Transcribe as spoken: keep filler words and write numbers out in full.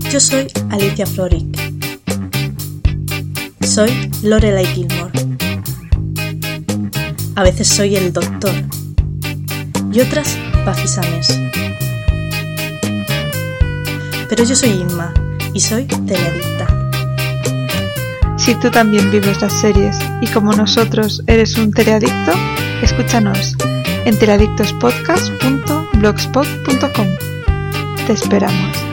Yo soy Alicia Floric. Soy Lorelai Gilmore. A veces soy el doctor y otras Buffy Summers. Pero yo soy Inma y soy teleadicta. Si tú también vives las series y como nosotros eres un teleadicto, escúchanos en teleadictospodcast punto blogspot punto com. Te esperamos.